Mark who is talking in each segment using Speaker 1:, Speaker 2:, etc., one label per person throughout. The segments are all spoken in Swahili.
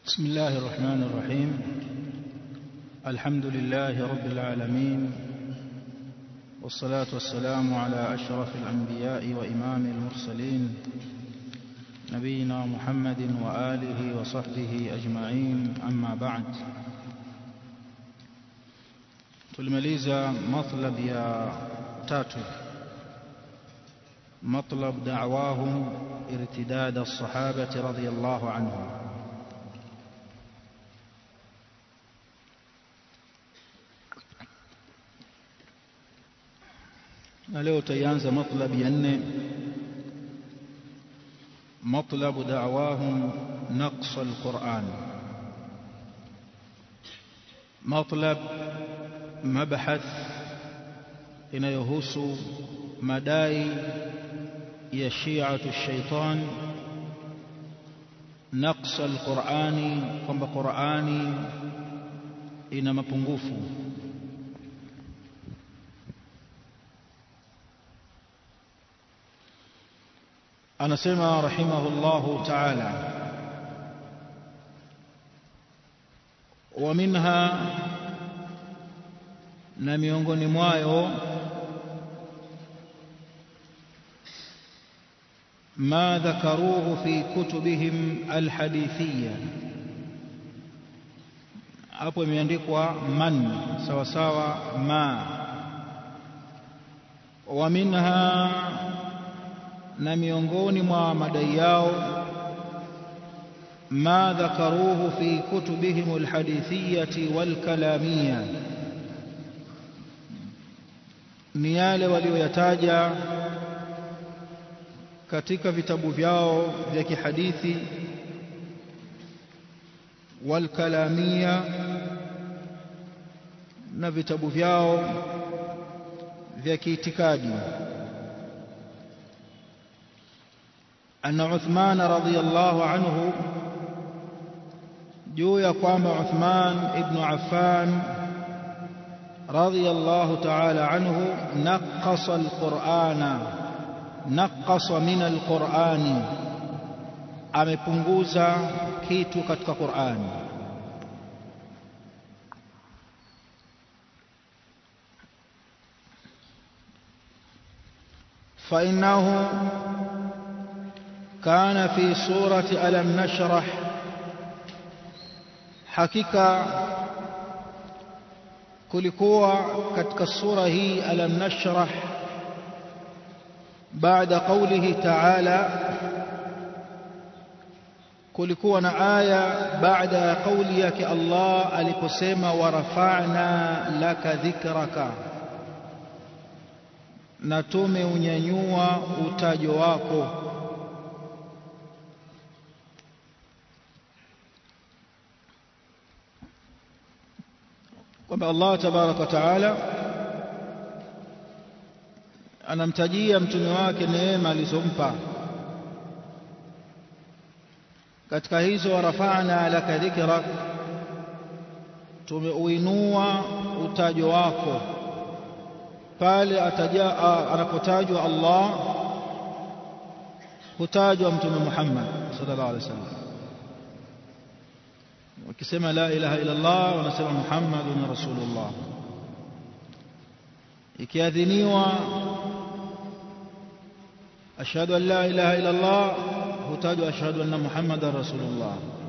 Speaker 1: بسم الله الرحمن الرحيم. الحمد لله رب العالمين، والصلاة والسلام على أشرف الأنبياء وإمام المرسلين نبينا محمد وآله وصحبه أجمعين. أما بعد، tulimaliza matlab ya tatu, matlab da'wahum irtidad as-sahabati radiyallahu anhum. Na leo tutaanza matlab ya nne, matlab da'wahum naqs al-Qur'an. Matlab mabhath inayohusu madai ya shi'atu shaitan naqs al-Qur'ani, kwamba Qur'ani ina mapungufu. Anasema rahimahullahu ta'ala, wa minha, na miongoni mwayo, ma dhakaruhu fi kutubihim alhadithiyya. Hapo imeandikwa man sawa sawa ma. Wa minha, na miongoni mwa madai yao, ma dhakaruhu fi kutubihim alhadithiyyati walkalamiyya, ni yale walioyataja katika vitabu vyao vya kihadithi, walkalamiyya, na vitabu vyao vya kiitikadi. أن عثمان رضي الله عنه، juu ya kwamba Uthman ibn Affan رضي الله تعالى عنه نقص القرآن، نقص من القرآن، amepunguza kitu katika Qur'an. فإنه كان في سورة ألم نشرح، حقيقة kulikuwa katika sura hii alam nashrah, baada qawlihi ta'ala, kulikuwa na aya baada ya kauli yake Allah aliposema wa rafa'na laka dhikraka, na tumeunyanyua utajo wako. Kwamba Allah tabaraka wa taala anamtajia mtume wake neema alizompa. Katika hizo, warafa'na laka dhikrak, tumeuinua utajo wako. Pale anapotajwa Allah, hutajwa mtume Muhammad sallallahu alaihi wasallam. Wakisema la ilaha illa Allah, wanasema Muhammadun Rasulullah. Ikiadhiniwa ashhadu an la ilaha illa Allah, hutajwa ashhadu anna Muhammadan Rasulullah.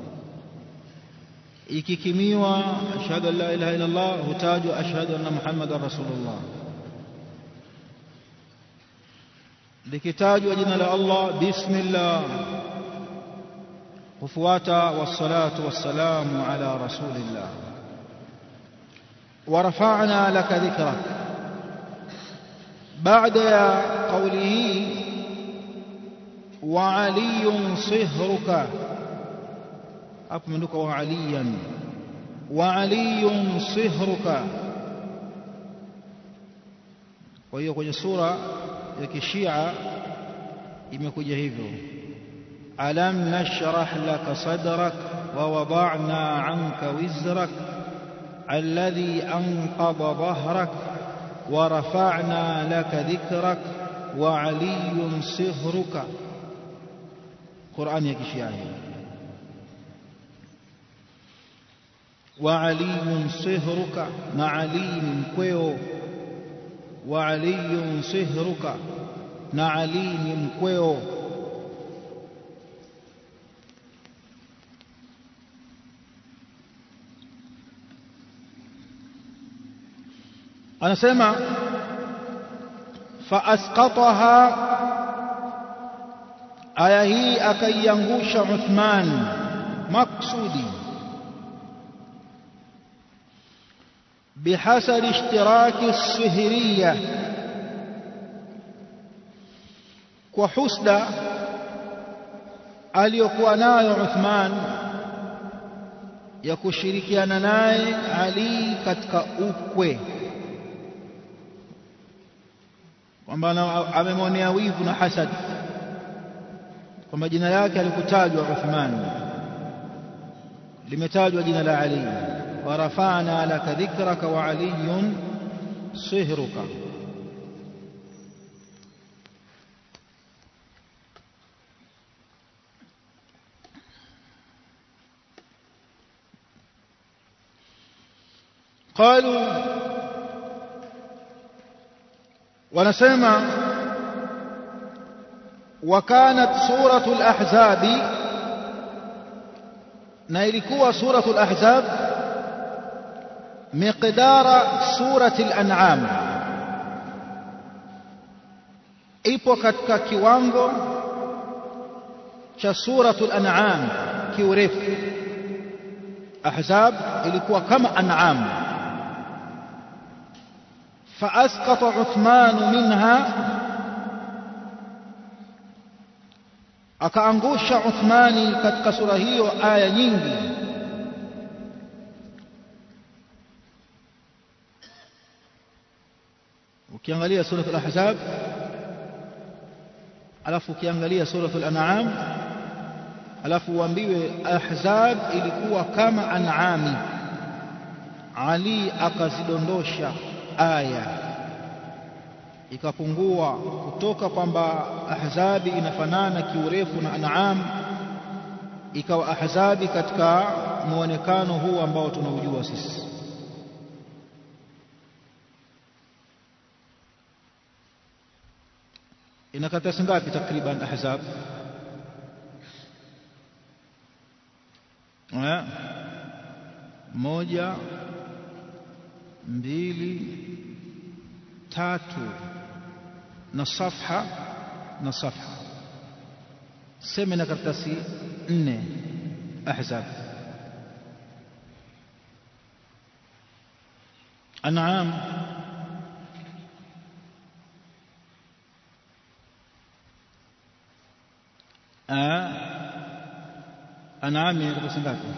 Speaker 1: Ikikimiwa ashhadu an la ilaha illa Allah, hutajwa ashhadu anna Muhammadan Rasulullah. Likitajwa jina la Allah, bismillah, hufuata wassalatu wassalamu ala rasulillah. Warafa'na laka dhikrak, baada ya qawlihi wa aliyun sihruka, hapo imeandikwa wa aliyan, wa aliyun sihruka. Kwa hiyo kwenye sura ya kishia imekuja hivyo, alam nashrah laka sadrak wa wada'na 'anka wizrak alladhi anqadha dhahrak wa rafa'na laka dhikrak wa 'aliyyun sihruka. Qur'an ya kishia. wa aliyun sihruka, na Ali ni mkweo. Wa aliyun sihruka, na Ali ni mkweo. Anasema fa asqataha, aya hii akaiangusha Uthman maksudi بحسب اشتراك السهرية, kwa husda aliyokuwa nayo Uthman ya kushirikiana naye Ali katika ukwe, kwamba amemwonea wivu na hasad, kwamba jina lake alikutajwa Uthman, limetajwa jina la Ali. ورفعنا لك ذكرك وعلي صهرك. قالوا ونسمع وكانت سورة الأحزاب، نيلكوا سورة الأحزاب مقدار سورة الأنعام، ipo katika kiwango cha suratul An'am kiurefu. Ahzab ilikuwa kama An'am. Fa asqata Uthman minha, akaangusha Uthmani katika sura hiyo aya nyingi. Ukiangalia suratul Ahzab alafu ukiangalia suratul An'am, alafu uambiwe Ahzab ilikuwa kama An'ami, Ali akazidondosha aya ikapungua kutoka kwamba Ahzabi inafanana kiurefu na An'am, ikawa Ahzabi katika muonekano huu ambao tunaujua sisi. Ina karatasi ngapi takriban Ahzab? Moja, mbili, tatu na safha na safha. Sema na karatasi 4 Ahzab. An'am An'am ni karatasi ngapi?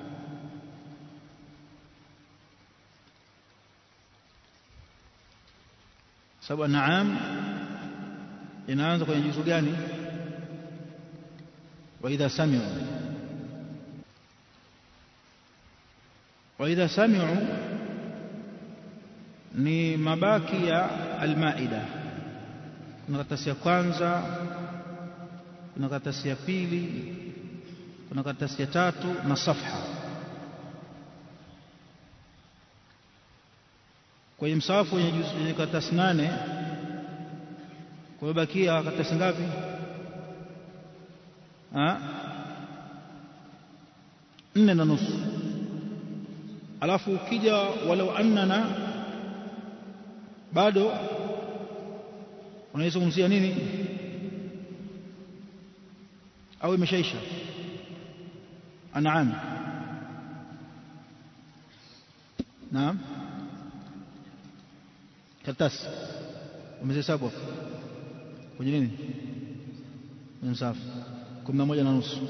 Speaker 1: Sababu An'am inaanza kwenye juzu gani? Wa idha sami'u, wa idha sami'u ni mabaki ya Al-Maida. Kuna karatasi ya kwanza, kuna karatasi ya pili, kuna karatasi ya tatu na safha. Kwa msahafu yenye karatasi 8, kwa bakia karatasi ngapi? 4.5. Alafu ukija walau annana, bado unaizungumzia nini? Au imeshaisha An'am? Naam, karatasi umehesabu kwenye nini? Kwenye msahafu 11.5.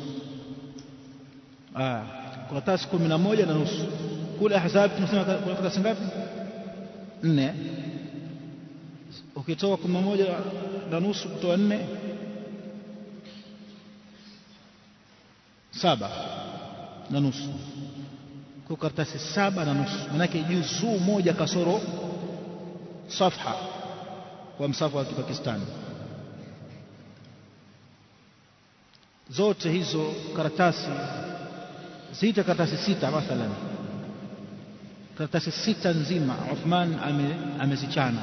Speaker 1: Karatasi 11.5. Kule Ahzab tunasema kuna karatasi ngapi? 4. Ukitoa 11.5 kutoa 4, 7.5. Kwa karatasi 7.5, maana yake juzuu moja kasoro safha kwa msahafu wa Pakistani. Zote hizo karatasi zita karatasi 6 mathalan, karatasi 6 nzima Uthman amezichana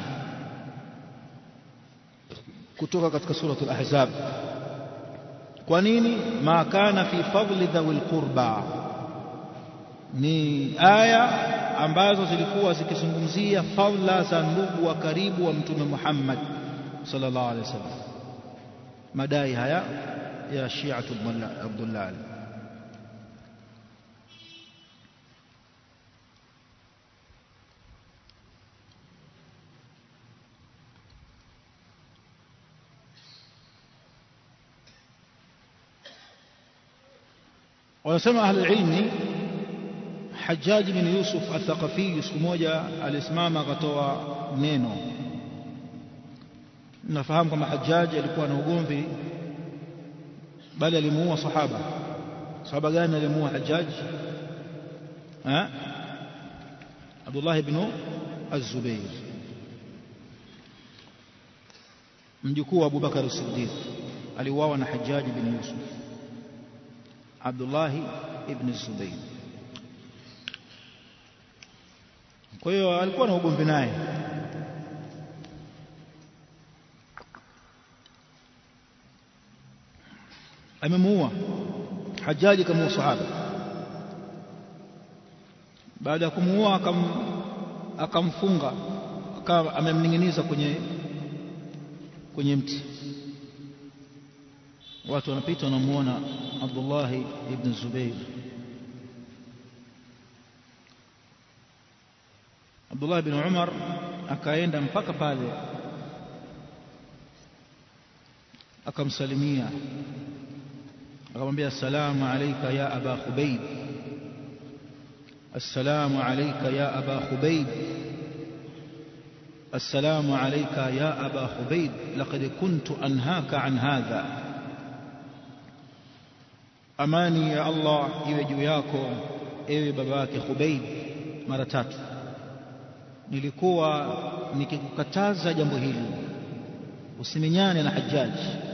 Speaker 1: kutoka katika suratul Ahzab. Kwa nini? Ma kana fi fadli dhawil qurba, ni aya ambazo zilikuwa zikizungumzia fadhila za ndugu wa karibu wa Mtume Muhammad sallallahu alaihi wasallam. Madai haya ya Shi'atu Abdullah. Wanasema ahli ilmi, Hajjaj bin Yusuf al-Thaqafi siku moja alisimama akatoa neno. Nafahamu kama Hajjaj alikuwa na ugomvi, bali alimuua sahaba. Sahaba gani alimuua Hajjaj? Abdullah ibn az-Zubayr, mjukuu wa Abu Bakar as-Siddiq, aliuawa na Hajjaj bin Yusuf. Abdullah ibn az-Zubayr. Kwa hiyo alikuwa na ugomvi naye. Amemuua Hajjaj, kama sahaba. Baada ya kumuua akamfunga, amemning'iniza kwenye mti. Watu wanapita wanamuona Abdullah ibn Zubayr. Abdullah ibn Umar akaenda mpaka pale akamsalimia, akamwambia assalamu alayka ya aba Khubayb, assalamu alayka ya aba Khubayb, assalamu alayka ya aba Khubayb, laqad kuntu anhaka an hadha. Amani ya Allah iwe juu yako ewe babake Khubayb, mara 3. Nilikuwa nikikukataza jambo hili, usiminyane na Hajjaj.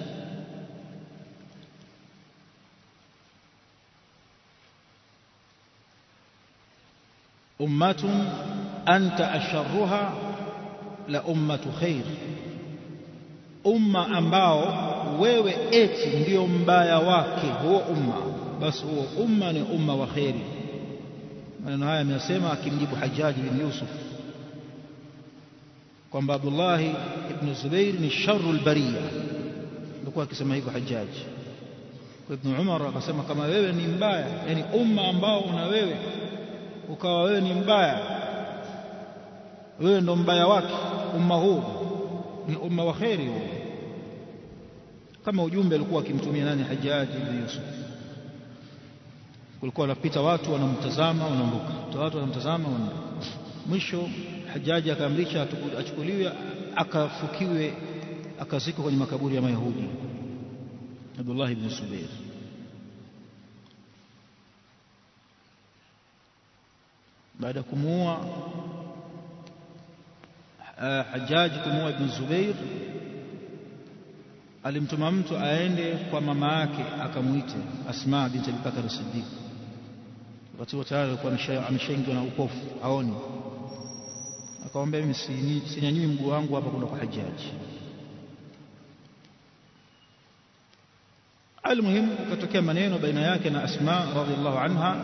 Speaker 1: Ummatun anta asharruha la ummatu khair, umma ambao wewe eti ndio mbaya wake huo umma, basi huo umma ni umma wa khairi. Maneno haya amesema akimjibu Hajjaj bin Yusuf kwamba Abdullah ibn Zubayr ni sharrul bariya. Alikuwa akisema hivyo Hajjaj. Kwa Ibn Umar akasema kama wewe ni mbaya, yani umma ambao una wewe ukawa wewe ni mbaya, wewe ndo mbaya wake, umma huu ni umma wa khairi huo. Kama ujumbe alikuwa akimtumia nani? Hajjaj bin Yusuf. Kulikuwa wanapita watu wanamtazama wanaondoka, watu wanamtazama wanaondoka. Mwisho Hajjaj akaamrisha achukuliwe akafukiwe akazikwa kwenye makaburi ya Mayahudi Abdullah ibn Zubayr. Baada ya kumuua Hajjaj, kumuua ibn Zubayr, alimtuma mtu aende kwa mama yake akamuite Asma binti Abi Bakr as-Siddiq. Wakati wote alikuwa ameshaingiwa na upofu, haoni. Akamwambia mimi sinyanyui mguu wangu hapa kwenda kwa Hajjaj. Almuhimu katokea maneno baina yake na Asma radhiallahu anha.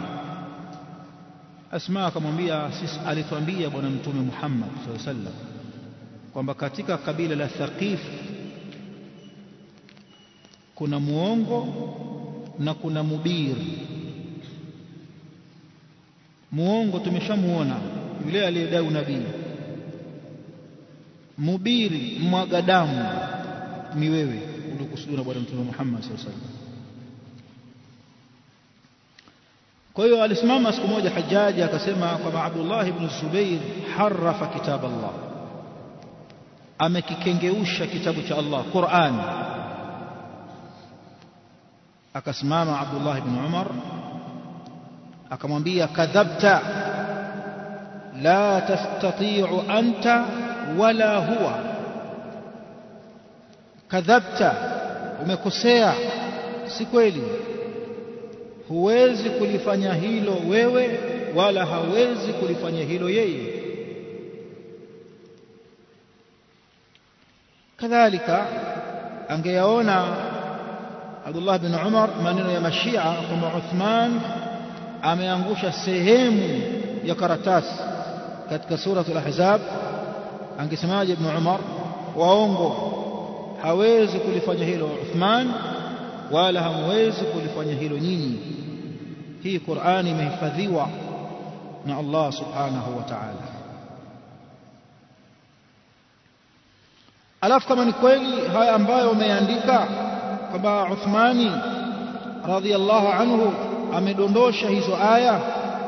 Speaker 1: Asma akamwambia, sisi alituambia bwana Mtume Muhammad sallallahu alaihi wasallam kwamba katika kabila la Thaqif kuna muongo na kuna mubiri. Muongo tumeshamuona, yule aliyedai unabii. Mubiri, mwaga damu, ni wewe uliokusudiwa na bwana Mtume Muhammad sallallahu alaihi wasallam. Kwa hiyo alisimama siku moja Hajjaj akasema kwamba Abdullah ibn Zubayr harafa kitab Allah, amekikengeusha kitabu cha Allah, Qur'an. Akasimama Abdullah ibn Umar akamwambia, kadhabta la tastati'u anta wala huwa, kadhabta, umekosea, si kweli, huwezi kulifanya hilo wewe wala hawezi kulifanya hilo yeye. Kadhalika angeyaona Abdullah bin Umar maneno ya Mashia kwamba Uthman ameangusha sehemu ya karatasi katika suratul Ahzab, angesemaje Ibn Umar? Waongo, hawezi kulifanya hilo Uthman wala hamwezi kulifanya hilo nyinyi. Hii Qur'ani imehifadhiwa na Allah subhanahu wa ta'ala. Alafu kama ni kweli haya ambayo umeandika kwamba Uthmani radhiyallahu anhu amedondosha hizo aya,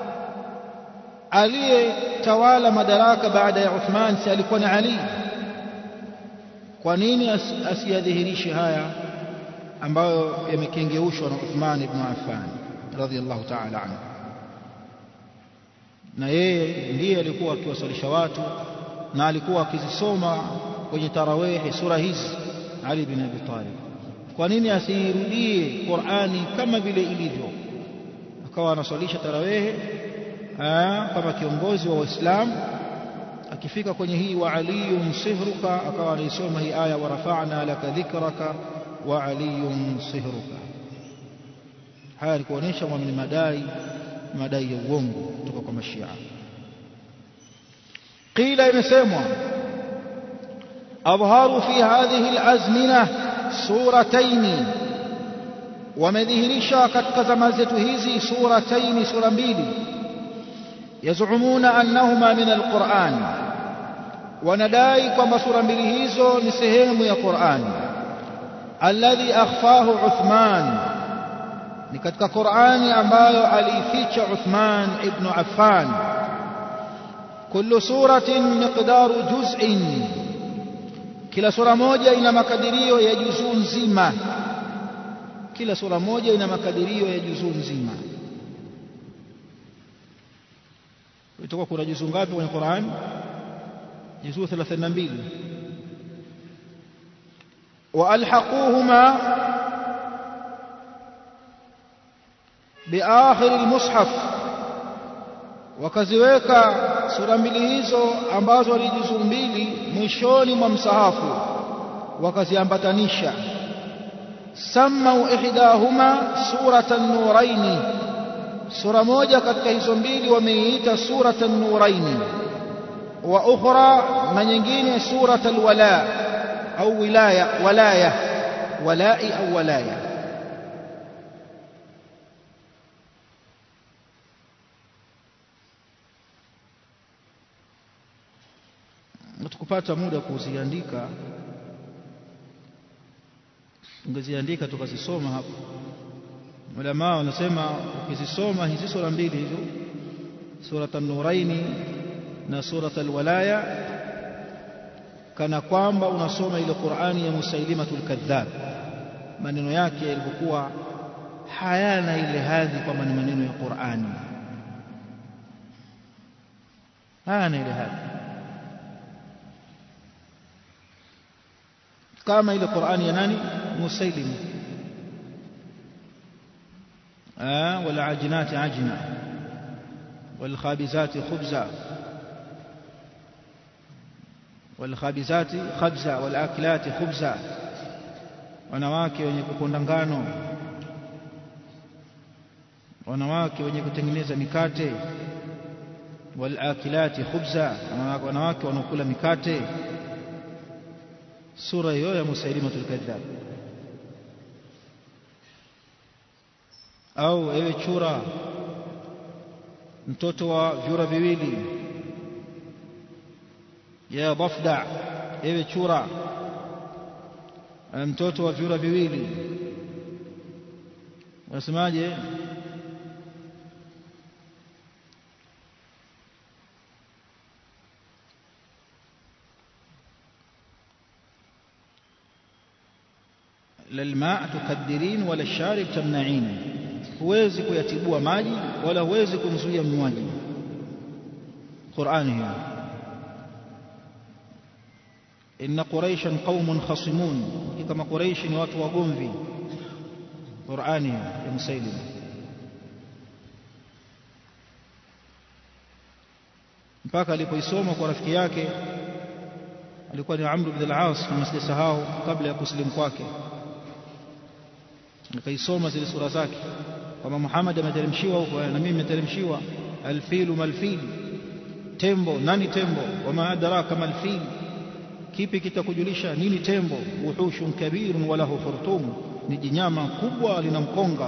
Speaker 1: aliyetawala madaraka baada ya Uthman si alikuwa ni Ali? Kwa nini asiyadhihirishe haya ambayo yamekengeushwa na Uthman ibn Affan radhiyallahu ta'ala anhu? Na yeye ndiye alikuwa akiwasalisha watu na alikuwa akizisoma kwenye tarawih sura hizi, Ali bin Abi Talib. Kwa nini asirudie Qur'ani kama vile ilivyo, akawa anaswalisha tarawih kama kiongozi wa Waislamu, akifika kwenye hii wa aliyun sihruka akawa anaisoma hii aya wa rafa'na laka dhikraka wa aliyun sihruka. Haya ni kuonesha ni madai ya uongo kutoka kwa Mashia. Qila, imesemwa أظهروا في هذه الأزمنة سورتين، ومذهرشا katika zama zetu hizi surataini, sura mbili, yazumuna annahuma min alquran, wanadai kwamba sura mbili hizo ni sehemu ya Qur'an. Alladhi akhfahu Uthman, ni katika Qur'ani ambayo alificha Uthman ibn Affan. Kullu suratin miqdaru juz'in, kila sura moja ina makadirio ya juzuu nzima. Kila sura moja ina makadirio ya juzuu nzima. Itakuwa kuna juzuu ngapi kwenye Qur'an? Juzuu 32. Wa alhaquhuma bi akhir almushaf, wakaziweka sura mbili hizo ambazo ni juzuu mbili mwishoni mwa msahafu, wakaziambatanisha. Sammau ihdahuma suratan nuraini, sura moja katika hizo mbili wameiita suratan nuraini, wa ukhra, na nyingine suratul wala au walai au walaya. Tukupata muda kuziandika, ungeziandika tukazisoma hapo. Ulama wanasema ukizisoma hizi sura mbili hizo, suratul nuraini na suratul walaya, kana kwamba unasoma ile Qur'ani ya Musailimatul Kadhab. Maneno yake yalikuwa hayana ile hadhi kwamba ni maneno ya Qur'ani, hayana ile hadhi kama ile Qur'ani ya nani? Musailim. Wal ajinati ajna wal khabizati khubza wal khabizati khabza wal akilati khubza, wanawake wenye kuponda ngano, wanawake wenye kutengeneza mikate. Wal akilati khubza, wanawake wanaokula mikate. Sura hiyo ya Musailimatul Kadhab. Au ewe chura, mtoto wa vyura viwili, ya Dafda, ewe chura, mtoto wa vyura viwili. Wasemaje? للماء تكدرين ولا الشارب تمنعين, huwezi kuyatibua maji wala huwezi kumzuia mnywaji. Qur'ani hiyo. Inna quraishan qaumun khasimun, kama Quraish ni watu wagomvi. Qur'ani ya Musailim. mpaka alipoisoma kwa rafiki yake alikuwa ni Amr ibn al-As, kama sijasahau, kabla ya kusilimu kwake. Nikaisoma zile sura zake kama Muhammad ameteremshiwa huko na mimi nimeteremshiwa alfilu malfil, tembo nani tembo, wama adraka malfil, kipi kitakujulisha nini tembo, wuhushun kabirun walahu furtum, ni jinyama kubwa lina mkonga.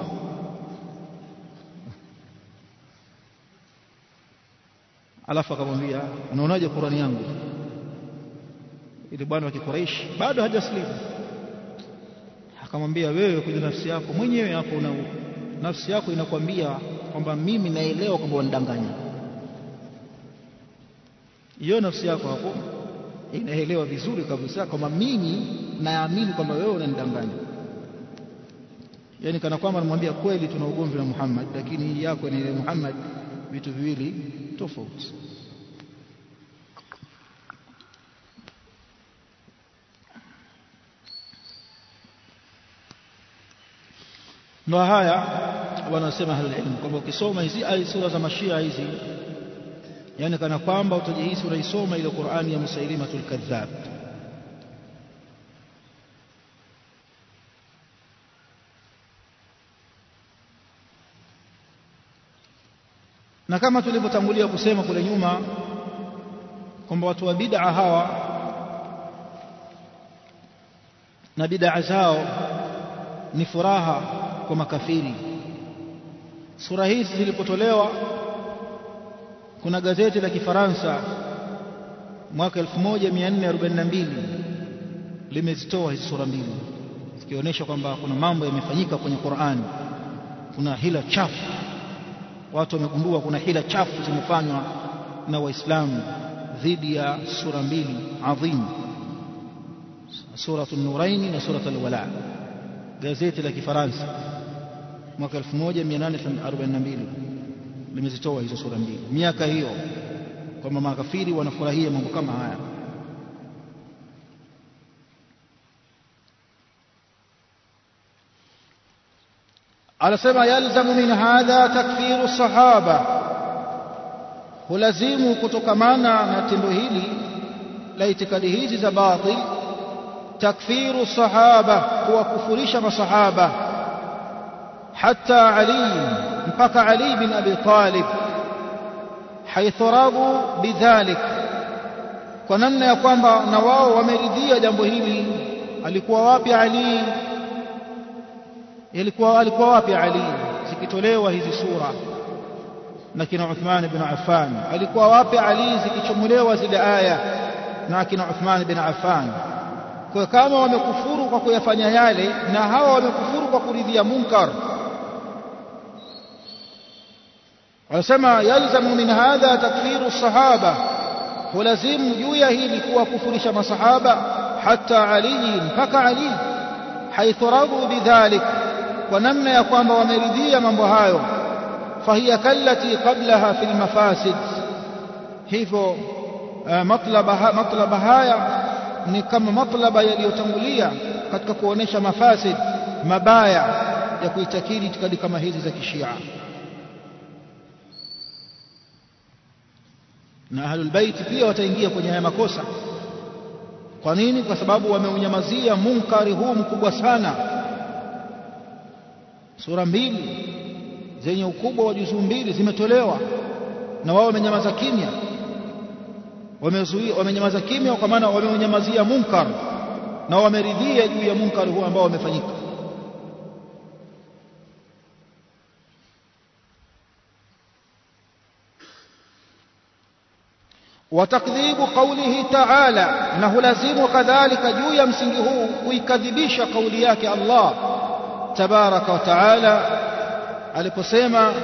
Speaker 1: Alafu akamwambia unaonaje Qur'ani yangu? Ile bwana wa Quraysh bado hajaslimu. Akamwambia wewe kwa nafsi yako mwenyewe hapo nafsi yako inakwambia kwamba mimi naelewa kwamba unadanganya. Hiyo nafsi yako hapo inaelewa vizuri kabisa kwamba mimi naamini kwamba wewe unanidanganya. Yaani kana kwamba anamwambia kweli tuna ugomvi na Muhammad, lakini hii yako ni Muhammad, vitu viwili tofauti. Ndio haya wanasema ahlul ilm kwamba ukisoma hizi sura za mashia hizi, yani kana kwamba utajihisi unaisoma ile Qur'ani ya Musailimatul Kadhab. Na kama tulivyotangulia kusema kule nyuma kwamba watu wa bid'a hawa na bid'a zao ni furaha kwa makafiri. Sura hizi zilipotolewa, kuna gazeti la Kifaransa mwaka 1442 limezitoa hizi sura mbili zikionyesha kwamba kuna mambo yamefanyika kwenye Qur'an, kuna hila chafu. Watu wamegundua kuna hila chafu zimefanywa na Waislamu dhidi ya sura mbili adhim, suratul Nurain na suratul Wala. Gazeti la Kifaransa mwaka 1842 limezitoa hizo sura mbili miaka hiyo, kwamba makafiri wanafurahia mambo kama haya. Anasema yalzamu min hadha takfiru sahaba, hulazimu kutokamana na tendo hili la itikadi hizi za batil, takfiru sahaba, kuwakufurisha masahaba, hatta Ali, mpaka Ali bin Abi Talib, haithu radu bidhalik, kwa namna ya kwamba na wao wameridhia jambo hili. Alikuwa wapi Ali? alikuwa wapi Ali zikitolewa hizi sura na kina Uthman ibn Affan? Alikuwa wapi Ali zikichomolewa zile aya na kina Uthman ibn Affan? Kwa kama wamekufuru kwa kuyafanya yale, na hawa wamekufuru kwa kuridhia munkar. Wanasema yalzamu min hadha takfiru sahaba, hulazimu juu ya hili kuwakufurisha masahaba, hatta Ali, mpaka Ali, haithu radu bidhalik, kwa namna ya kwamba wameridhia mambo hayo. Fahiya kallati qablaha fil mafasid, hivyo matlaba haya ni kama matlaba yaliyotangulia katika kuonesha mafasid, mabaya ya kuitakidi itikadi kama hizi za Kishia. Na ahlul bait pia wataingia kwenye haya makosa. Kwa nini? Kwa sababu wameunyamazia munkari huu mkubwa sana. Sura mbili zenye ukubwa wa juzuu mbili zimetolewa na wao wamenyamaza kimya. Wamenyamaza kimya kwa maana wameunyamazia munkar na wameridhia juu ya munkar huu ambao wamefanyika. وتكذيب قوله تعالى، انه لازم كذلك juu ya msingi huu kuikadhibisha kauli yake Allah tabaraka wa taala aliposema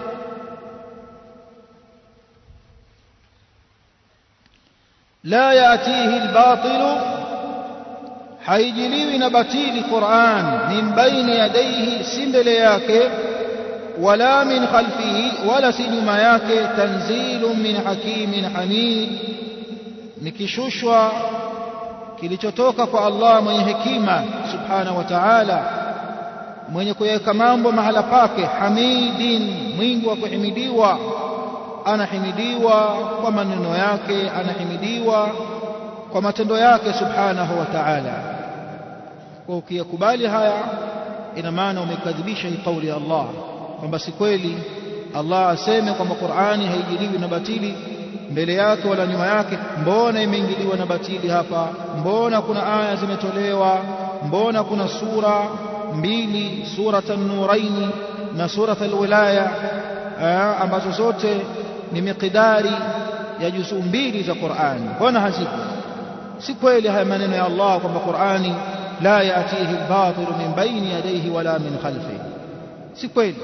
Speaker 1: la yatihi albatilu, haijiliwi na batili Qur'an, min baini yadayhi, si mbele yake, wala min khalfihi, wala si nyuma yake, tanzilun min hakimin hamid, nikishushwa kilichotoka kwa Allah mwenye hekima subhanahu wa ta'ala, mwenye kuweka mambo mahala pake, hamidin, mwingi wa kuhimidiwa, anahimidiwa kwa maneno yake, anahimidiwa kwa matendo yake subhanahu wa ta'ala. Kwa ukiyakubali haya, ina maana umekadhibisha hii kauli ya Allah kwamba si kweli Allah aseme kwamba Qur'ani haijiliwi na batili mbele yake wala nyuma yake. Mbona imeingiliwa na batili hapa? Mbona kuna aya zimetolewa? Mbona kuna sura mbili, suratan nuraini na suratul wilaya, ambazo zote ni miqdari ya juzuu mbili za Qur'ani? Mbona hazipo? Si kweli haya maneno ya Allah kwamba Qur'ani la yatihi al-batil min bayni yadayhi wala min khalfihi. Si kweli.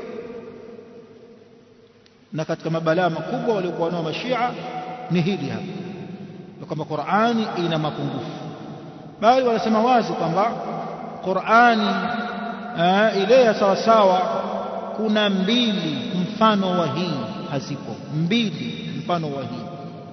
Speaker 1: Na katika mabalaa makubwa waliokuwa nao mashia ni hili hapa, kwamba Qur'ani ina mapungufu, bali wanasema wazi kwamba Qur'ani ile ya sawa sawa kuna mbili mfano wa hii hazipo, mbili mfano wa hii.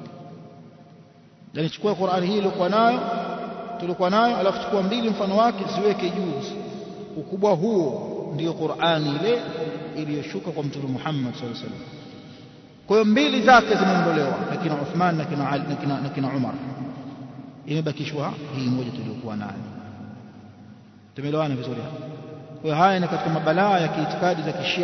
Speaker 1: Yani chukua Qur'ani hii tulikuwa nayo alafu chukua mbili mfano wake ziweke juu. Ukubwa huo ndio Qur'ani ile iliyoshuka kwa Mtume Muhammad sallallahu alaihi wasallam. Kwa hiyo mbili zake zimeondolewa, na kina Uthman na kina Ali na kina Umar, imebakishwa hii moja tuliyokuwa nayo. Tumeelewana vizuri hapa? Kwa hiyo haya ni katika mabalaa ya kiitikadi za Kishia.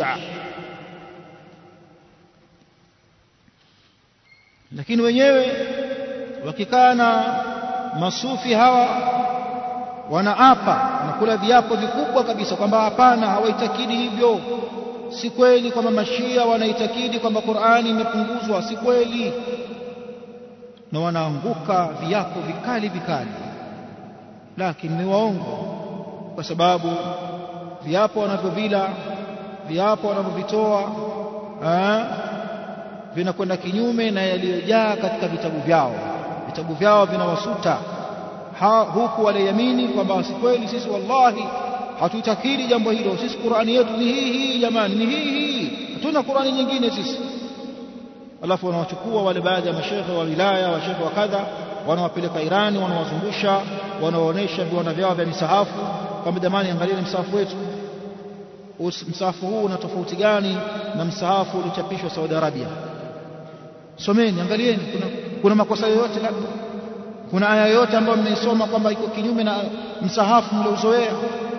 Speaker 1: Lakini wenyewe wakikana masufi hawa wanaapa, wanakula viapo vikubwa kabisa kwamba hapana, hawaitakidi hivyo. Si kweli kwamba mashia wanaitakidi kwamba Qur'ani imepunguzwa, si kweli. Na wanaanguka viapo vikali vikali, lakini ni waongo, kwa sababu viapo wanavyovila, viapo wanavyovitoa vinakwenda kinyume na yaliyojaa katika vitabu vyao. Vitabu vyao vinawasuta huku waliamini kwamba si kweli, sisi wallahi hatuitakidi jambo hilo, sisi Qur'ani yetu ni hii jamani, ni hii, hatuna Qur'ani nyingine sisi. Alafu wanawachukua wale baadhi ya mashehe wa wilaya, wa shehe wa kadha, wanawapeleka Irani, wanawazungusha, wanaonesha viwanda vyao vya misahafu kwamba jamani, angalieni msahafu wetu. Msahafu huu una tofauti gani na msahafu uliochapishwa Saudi Arabia? Someni, angalieni, kuna makosa yoyote labda? Kuna aya yoyote ambayo mnaisoma kwamba iko kinyume na msahafu mliozoea?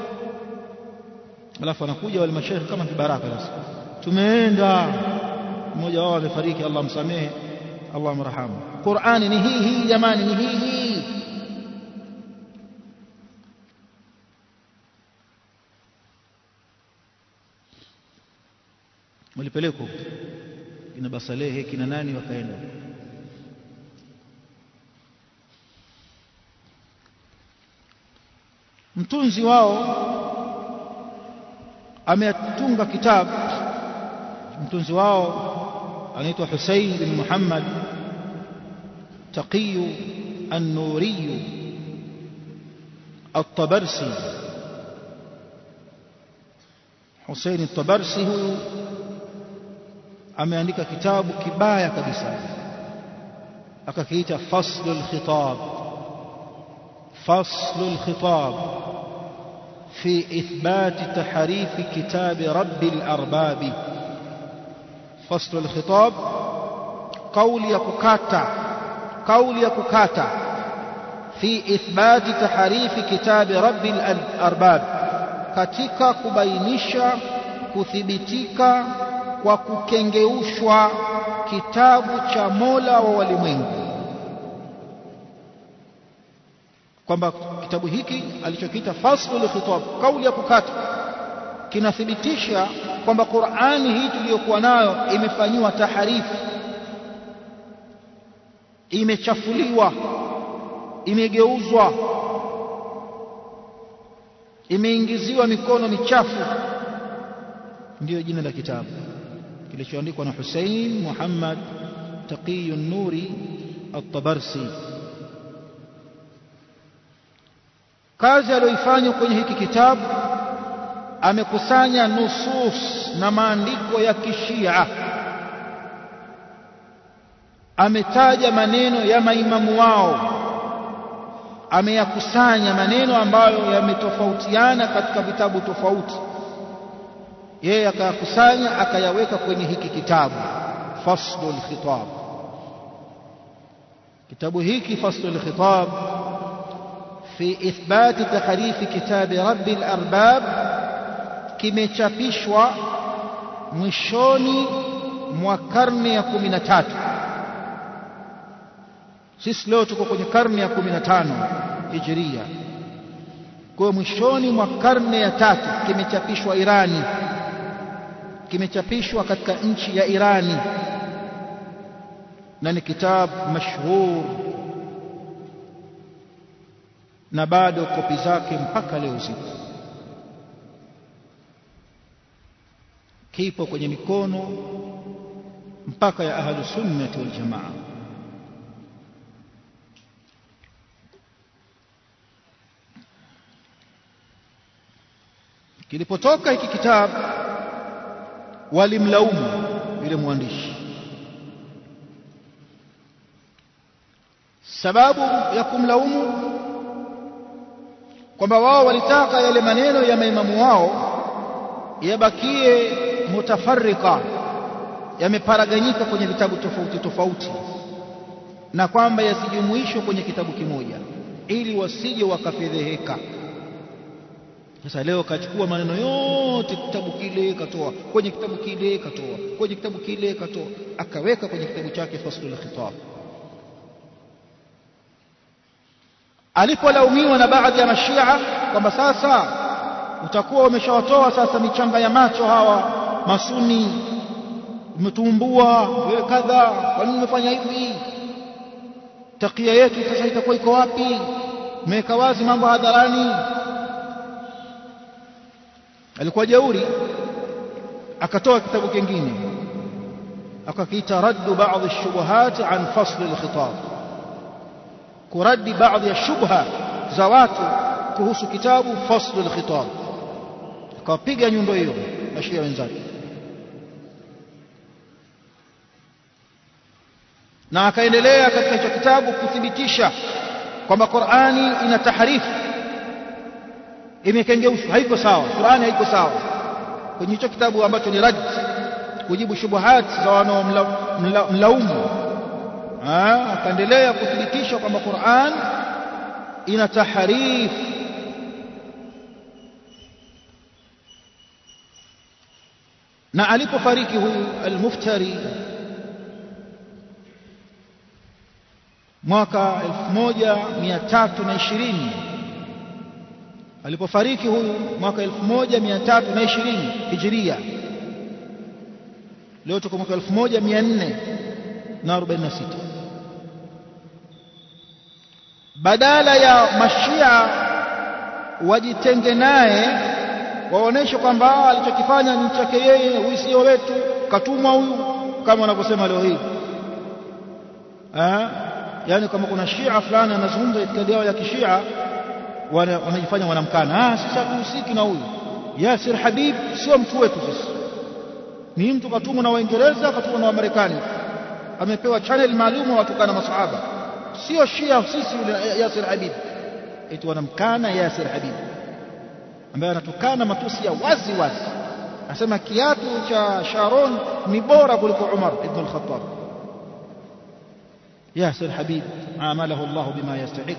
Speaker 1: Alafu anakuja wale mashaikh kama vibaraka. Sasa tumeenda, mmoja wao amefariki, Allah msamehe, Allah mrahamu. Qur'ani ni hii jamani, ni hii. Walipelekwa kina Basalehe kina nani, wakaenda. Mtunzi wao ametunga kitabu. Mtunzi wao anaitwa Hussein bin Muhammad Taqiy an-Nuri at-Tabarsi. Hussein at-Tabarsi huyu ameandika kitabu kibaya kabisa, akakiita Faslul Khitab. Faslul Khitab في إثبات تحريف كتاب رب الأرباب. فصل الخطاب قول يككاتا في إثبات تحريف كتاب رب الأرباب، katika kubainisha kuthibitika kwa kukengeushwa kitabu cha Mola wa walimwengu, kwamba kitabu hiki alichokiita Faslul Khitab, kauli ya kukata, kinathibitisha kwamba Qur'ani hii tuliyokuwa nayo imefanywa taharifu, imechafuliwa, imegeuzwa, imeingiziwa mikono michafu. Ndiyo jina la kitabu kilichoandikwa na Hussein Muhammad Taqiy an-Nuri at-Tabarsi. Kazi aliyoifanya kwenye hiki kitabu, amekusanya nusus na maandiko ya Kishia, ametaja maneno ya maimamu wao, ameyakusanya maneno ambayo yametofautiana katika vitabu tofauti, yeye akayakusanya akayaweka kwenye hiki kitabu Faslul Khitab. Kitabu hiki Faslul Khitab fi ithbati tahrifi kitabi Rabbil Arbab kimechapishwa mwishoni mwa karne ya 13. Sisi leo tuko kwenye karne ya 15 Hijria. Kwa mwishoni mwa karne ya 3 kimechapishwa Irani, kimechapishwa katika nchi ya Irani, na ni kitabu mashhur, na bado kopi zake mpaka leo zipo. Kipo kwenye mikono mpaka ya Ahlus Sunnah wal Jamaa. Kilipotoka hiki kitabu walimlaumu yule mwandishi. Sababu ya kumlaumu kwamba wao walitaka yale maneno ya maimamu wao yabakie mutafarrika, yameparaganyika kwenye vitabu tofauti tofauti, na kwamba yasijumuishwe kwenye kitabu kimoja ili wasije wakafedheheka. Sasa leo kachukua maneno yote, kitabu kile katoa, kwenye kitabu kile katoa, kwenye kitabu kile katoa, akaweka kwenye kitabu chake Faslul Khitab. Alipolaumiwa na baadhi ya mashia kwamba sasa utakuwa umeshawatoa sasa michanga ya macho hawa masuni, umetumbua wewe kadha, kwa nini umefanya hivi? Takia yetu sasa itakuwa iko wapi? Umeweka wazi mambo hadharani. Alikuwa jeuri, akatoa kitabu kingine akakiita raddu baadhi ash-shubuhat an fasl al-khitab, kuradi baadhi ya shubha za watu kuhusu kitabu Fasl al-Khitab. Akapiga nyundo hiyo na shia wenzake, na akaendelea katika hicho kitabu kuthibitisha kwamba Qur'ani ina tahrifu, imekengeushwa, haiko sawa. Qur'ani haiko sawa kwenye hicho kitabu ambacho ni rad, kujibu shubuhat za wanaomlaumu. Akaendelea kuthibitisha kwamba Qur'an ina tahrif. Na alipofariki huyu al-Muftari mwaka 1320, alipofariki huyu mwaka 1320 Hijria, leo tuko mwaka 1446. Badala ya mashia wajitenge naye, waoneshe kwamba alichokifanya ni chake yeye, huyu sio wetu, katumwa huyu, kama wanavyosema leo hii. Yani kama kuna shia fulani anazungumza itikadi yao ya kishia, wanajifanya wanamkana. Sisi hatuhusiki na huyu Yasir Habib, sio mtu wetu sisi, ni mtu katumwa na Waingereza, katumwa na Wamarekani, amepewa channel maalum watukana masahaba, sio shia sisi yule Yasir Habib. Eti wanamkana Yasir Habib ambaye anatukana matusi ya wazi wazi, asema kiatu cha Sharon ni bora kuliko Umar ibn al-Khattab. Yasir Habib amalahu Allah bima yastahiq.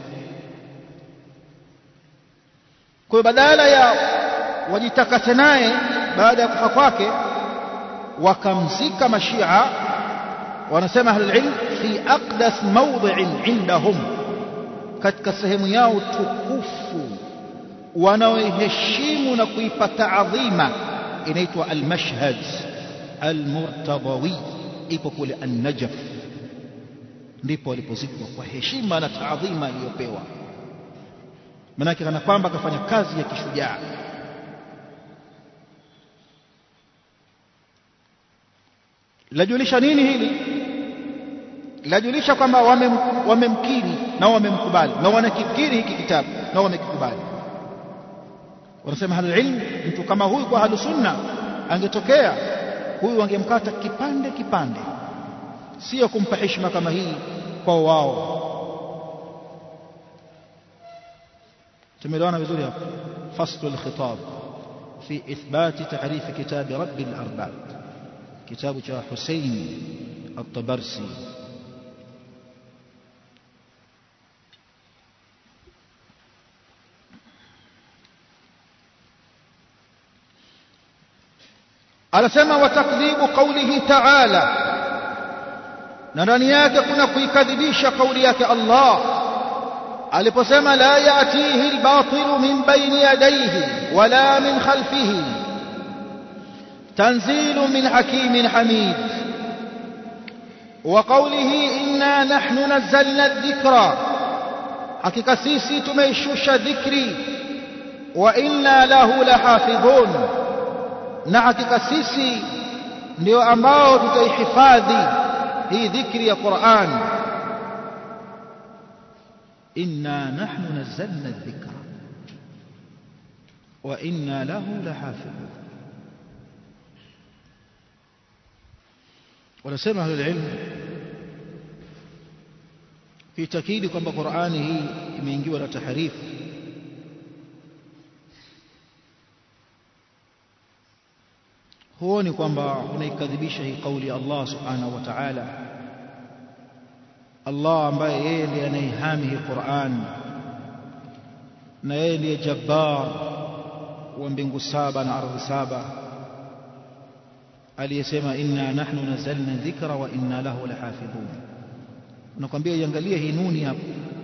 Speaker 1: Kwa badala ya wajitakase naye baada ya kufa kwake, wakamzika mashia. Wanasema ahlul ilm fi aqdas mawdhi'in indahum, katika sehemu yao tukufu wanaoheshimu na kuipa taadhima, inaitwa al-Mashhad al-Murtadawi, ipo kule an-Najaf, ndipo walipozikwa kwa heshima na taadhima iliyopewa. Manake kana kwamba akafanya kazi ya kishujaa. Lajulisha nini hili? Lajulisha kwamba wamemkiri na wamemkubali na wanakikiri hiki kitabu na wamekikubali. Wanasema ahlul ilm, mtu kama huyu kwa ahlus sunna angetokea huyu, wangemkata kipande kipande, sio kumpa heshima kama hii kwa wao. Tumeelewana vizuri hapo. Faslul Khitab fi ithbati tahrif kitab Rabbil Arbab, kitabu cha Hussein الطبرسي. anasema watakdhibu qawlihi ta'ala, na ndani yake kuna kuikadhibisha kauli yake Allah aliposema la ya'tihi al-batilu min bayni yadayhi wala min khalfihi tanzilu min hakimin hamid, wa qawlihi inna nahnu nazzalna adh-dhikra, hakika sisi tumeishusha dhikri, wa inna lahu lahafidhun, na hakika sisi ndio ambao tutaihifadhi hii dhikri ya Qur'an. inna nahnu nazzalna adh-dhikra wa inna lahu lahafidhun. wanasema ahlul ilm fi takidi kwamba Qur'ani hii imeingiwa na taharifu, huoni kwamba unaikadhibisha hii kauli ya Allah subhanahu wa ta'ala, Allah ambaye yeye ndiye anaihami hii Qur'an, na yeye ndiye jabbar wa mbingu saba na ardhi saba, aliyesema inna nahnu nazzalna dhikra wa inna lahu lahafidhun. Unakwambia iangalie hii nuni hapo,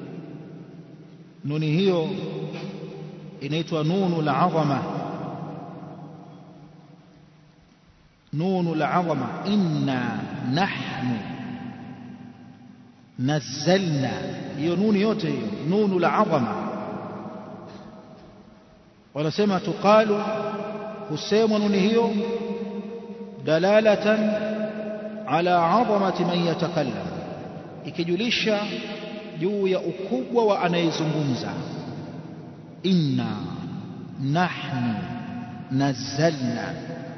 Speaker 1: nuni hiyo inaitwa nunul azama, nunul azama, inna nahnu nazzalna, hiyo nuni yote hiyo nunul azama. wanasema tuqalu, husemwa nuni hiyo dalalatan ala azamati man yatakallam, ikijulisha juu ya ukubwa wa anayezungumza. inna nahnu nazzalna,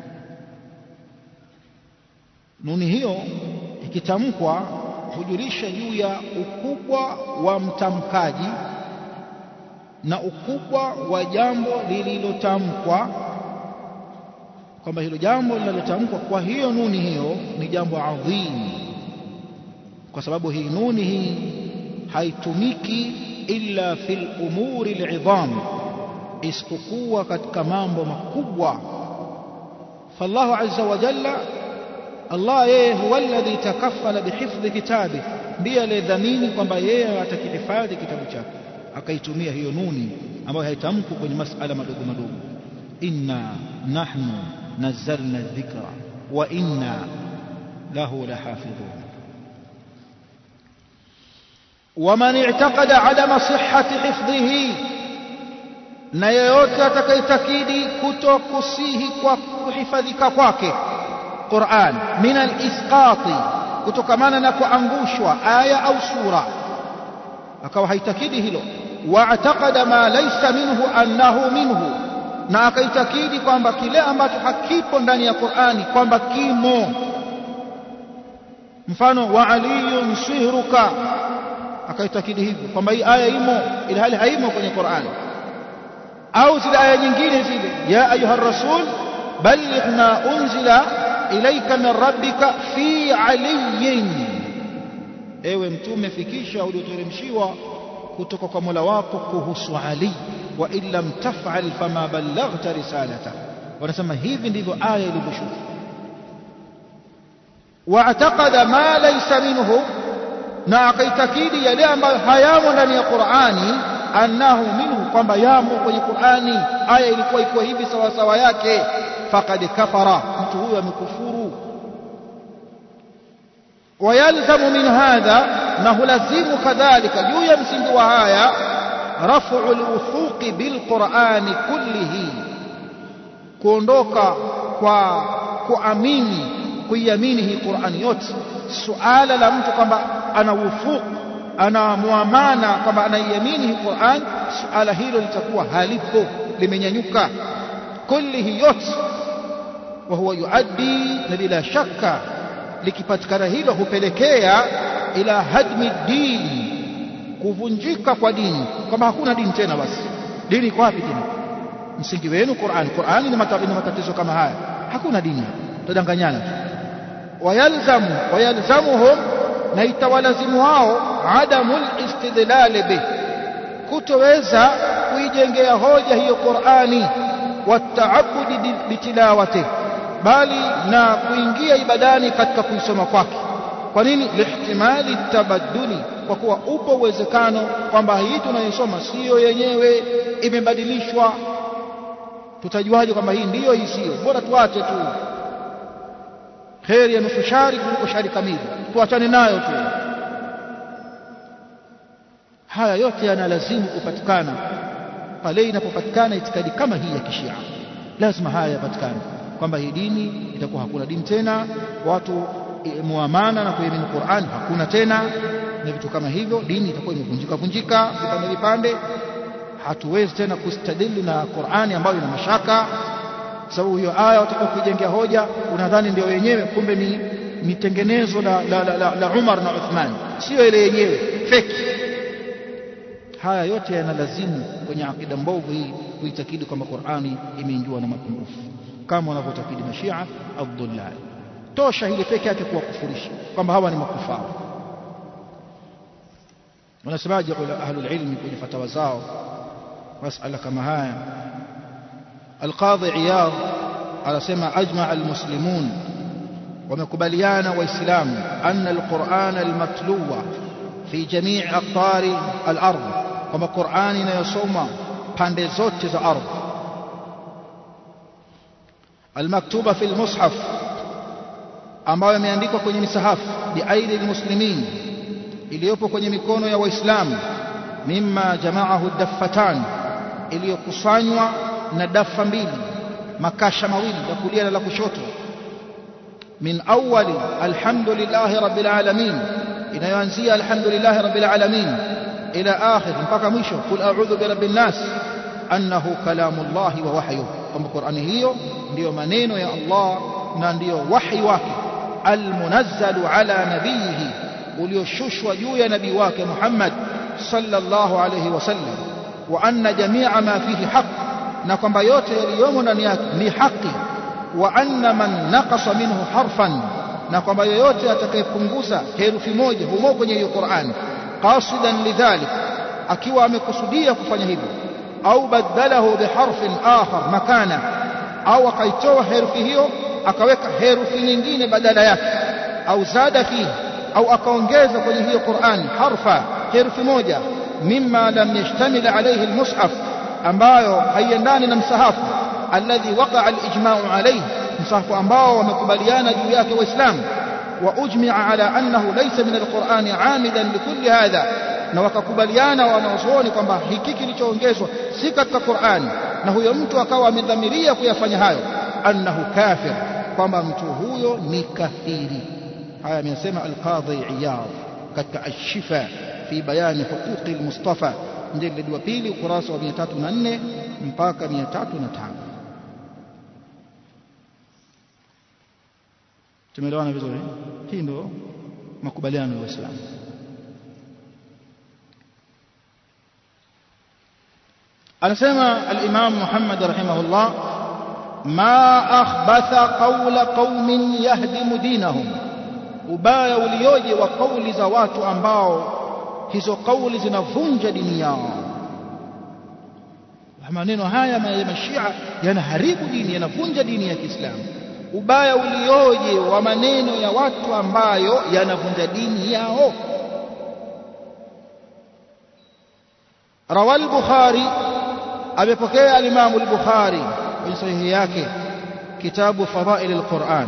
Speaker 1: nuni hiyo ikitamkwa hujulisha juu ya ukubwa wa mtamkaji na ukubwa wa jambo lililotamkwa, kwamba hilo jambo linalotamkwa kwa hiyo nuni hiyo ni jambo adhim, kwa sababu hii nuni hii haitumiki illa fil umuri al'idham, isipokuwa katika mambo makubwa. fallahu azza wa jalla, Allah yeye huwa alladhi takaffala bihifdhi kitabi, ndiye aliyedhamini kwamba yeye atakihifadhi kitabu chake, akaitumia hiyo nuni ambayo haitamkwi kwenye masala madogo madogo. inna nahnu nazzalna dhikra wa inna lahu lahafidhun. waman i'taqada adama sihhati hifdhihi, na yeyote atakayetakidi kutokusihi kwa kuhifadhika kwake Qur'an min al-isqati, kutokamana na kuangushwa aya au sura, akawa haitakidi hilo. wa'taqada ma laysa minhu annahu minhu, na akaitakidi kwamba kile ambacho hakipo ndani ya Qur'ani kwamba kimo. mfano wa aliyun sihruka, akaitakidi hivyo kwamba hii aya imo ila hali haimo kwenye Qur'ani. au zile aya nyingine zile ya ayuha rasul balligh ma unzila ilayka min rabbika fi aliyin, ewe mtume fikisha ulioteremshiwa kutoka kwa Mola wako kuhusu Ali, wa in lam taf'al fama ballaghta risalata. wanasema hivi ndivyo aya ilivyoshuka. wa'taqada ma laysa minhu, na akaitakidi yale ambayo hayamo ndani ya Qur'ani annahu minhu, kwamba yamo kwenye Qur'ani, aya ilikuwa iko hivi sawa sawa yake. faqad kafara, mtu huyo amekufuru. wayalzamu min hadha, na hulazimu kadhalika juu ya msingi wa haya raf'u al-wuthuqi bil-Qur'ani kullihi, kuondoka kwa kuamini, kuiamini hii Qur'ani yote. suala la mtu kwamba ana wuthuq, ana muamana kwamba anaiamini hii Qur'an, suala hilo litakuwa halipo, limenyanyuka kullihi yote. wa huwa yuaddi, na bila shaka likipatikana hilo hupelekea ila hadmi dini, kuvunjika kwa dini, kwamba hakuna dini tena. basi dini iko wapi tena? msingi wenu Qur'an. Qur'an ni matatizo kama haya, hakuna dini, tutadanganyana tu. wayalzamuhum, na itawalazimu wao adamul istidlal bih, kutoweza kuijengea hoja hiyo Qur'ani, wataabudi bitilawati, bali na kuingia ibadani katika kuisoma kwake. Kwa nini? Lihtimali tabadduli, kwa kuwa upo uwezekano kwamba hii tunayosoma sio yenyewe, imebadilishwa. Tutajuaje kwamba hii ndiyo, hii sio? Bora tuache tu, kheri ya nusu shari kuliko shari kamili, tuachane nayo tu. Haya yote yanalazimu kupatikana pale inapopatikana itikadi kama hii ya Kishia. Lazima haya yapatikane, kwamba hii dini itakuwa hakuna dini tena, watu muamana na kuamini Qur'an hakuna tena, na vitu kama hivyo. Dini itakuwa imevunjika vipande vipande. Hatuwezi tena kustadili na Qur'ani ambayo ina mashaka, sababu hiyo aya utakuwa kujengea hoja unadhani ndio yenyewe, kumbe ni tengenezo la Umar na Uthman, sio ile yenyewe, fake. Haya yote yanalazimu kwenye akida mbovu hii kuitakidi kwamba Qur'ani imeingiwa na mapungufu, kama wanavyotakidi Mashia ad-Dhullal. Tosha hili peke yake kuwakufurisha kwamba hawa ni makufara. Wanasemaje kwa ahlul ilmi kwenye fatawa zao masala kama haya? Al-Qadhi Iyad anasema ajma'a al-muslimun, wamekubaliana waislamu, anna al-Qur'ana al-matluwa fi jami' aqtari al-ardh, kwamba Qur'ani inayosoma pande zote za ardhi, al-maktuba fi al-mushaf, ambayo imeandikwa kwenye misahafu, biaidi al-muslimin, iliyopo kwenye mikono ya waislamu, mimma jama'ahu daffatan, iliyokusanywa na dafa mbili, makasha mawili, la kulia na la kushoto. Min awwali alhamdulillahi rabbil alamin, inayoanzia alhamdulillahi rabbil alamin, ila akhir, mpaka mwisho, qul a'udhu birabbin nas, annahu kalamullahi wa wahyuhu, kwamba Qur'ani hiyo ndiyo maneno ya Allah na ndiyo wahi wake, almunazzalu ala nabiyihi, ulioshushwa juu ya nabii wake Muhammad sallallahu alayhi wasallam, wa anna jami'a ma fihi haqq, na kwamba yote yaliyomo ndani yake ni haki, wa anna man naqasa minhu harfan, na kwamba yoyote atakayepunguza herufi moja humo kwenye hiyo Qur'an, qasidan lidhalik, akiwa amekusudia kufanya hivyo, au badalahu biharfin akhar makana, au akaitoa herufi hiyo akaweka herufi nyingine badala yake, au zada fihi, au akaongeza kwenye hiyo Qur'an harfa, herufi moja, mimma lam yashtamil alayhi almushaf, ambayo haiendani na msahafu, alladhi waqa'a al-ijma'u alayhi, msahafu ambao wamekubaliana juu yake waislamu, wa ujmi'a ala annahu laysa min al-Qur'ani 'amidan likulli hadha, na wakakubaliana wanazuoni kwamba hiki kilichoongezwa si katika Qur'ani, na huyo mtu akawa amedhamiria kuyafanya hayo, annahu kafir, kwamba mtu huyo ni kafiri. Haya amesema al-Qadhi Iyad katika Ash-Shifa fi bayani huquqi al-Mustafa, mjallad wa pili, ukurasa wa 304 mpaka 305. Tumeelewana vizuri? Hii ndio makubaliano ya Uislamu. Anasema al-Imam Muhammad rahimahullah, ma akhbatha qawla qaumin yahdimu dinahum, ubaya ulioje wa kauli za watu ambao hizo kauli zinavunja dini yao. Maneno haya ya Mashia yanaharibu dini, yanavunja dini ya Kiislamu. Ubaya ulioje wa maneno ya watu ambayo yanavunja dini yao. Rawal Bukhari, amepokea al-Imam al-Bukhari kwenye sahihi yake kitabu Fadail al-Quran,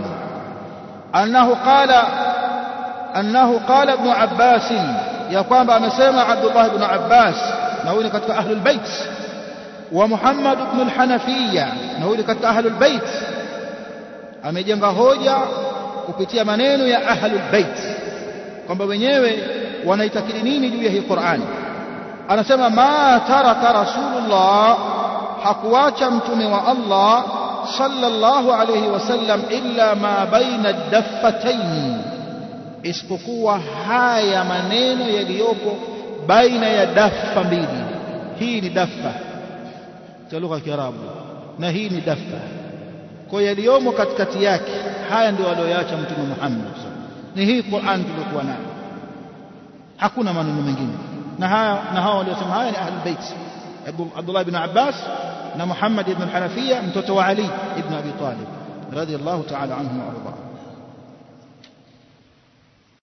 Speaker 1: annahu qala ibn Abbas, ya kwamba amesema Abdullah ibn Abbas, na huyu ni katika ahlul bait, wa Muhammad ibn al-Hanafiyya, na huyu ni katika ahlul bait. Amejenga hoja kupitia maneno ya ahlul bait kwamba wenyewe wanaitakidi nini juu ya hii Qur'an. Anasema ma taraka Rasulullah, hakuacha mtume wa Allah sallallahu alayhi wasallam illa ma baina ad-daffatayn, isipokuwa haya maneno yaliyopo baina ya dafa mbili. Hii ni dafa cha lugha ya Kiarabu na hii ni dafa. kwa yaliyomo katikati yake haya ndio aliyoacha Mtume Muhammad. Ni hii Qur'an tulikuwa nayo, hakuna maneno mengine. Na hao waliosema haya ni ahlul bait, Abdullah ibn Abbas na Muhammad ibn al-Hanafiya mtoto wa Ali ibn Abi Talib radiyallahu ta'ala anhu wa arda.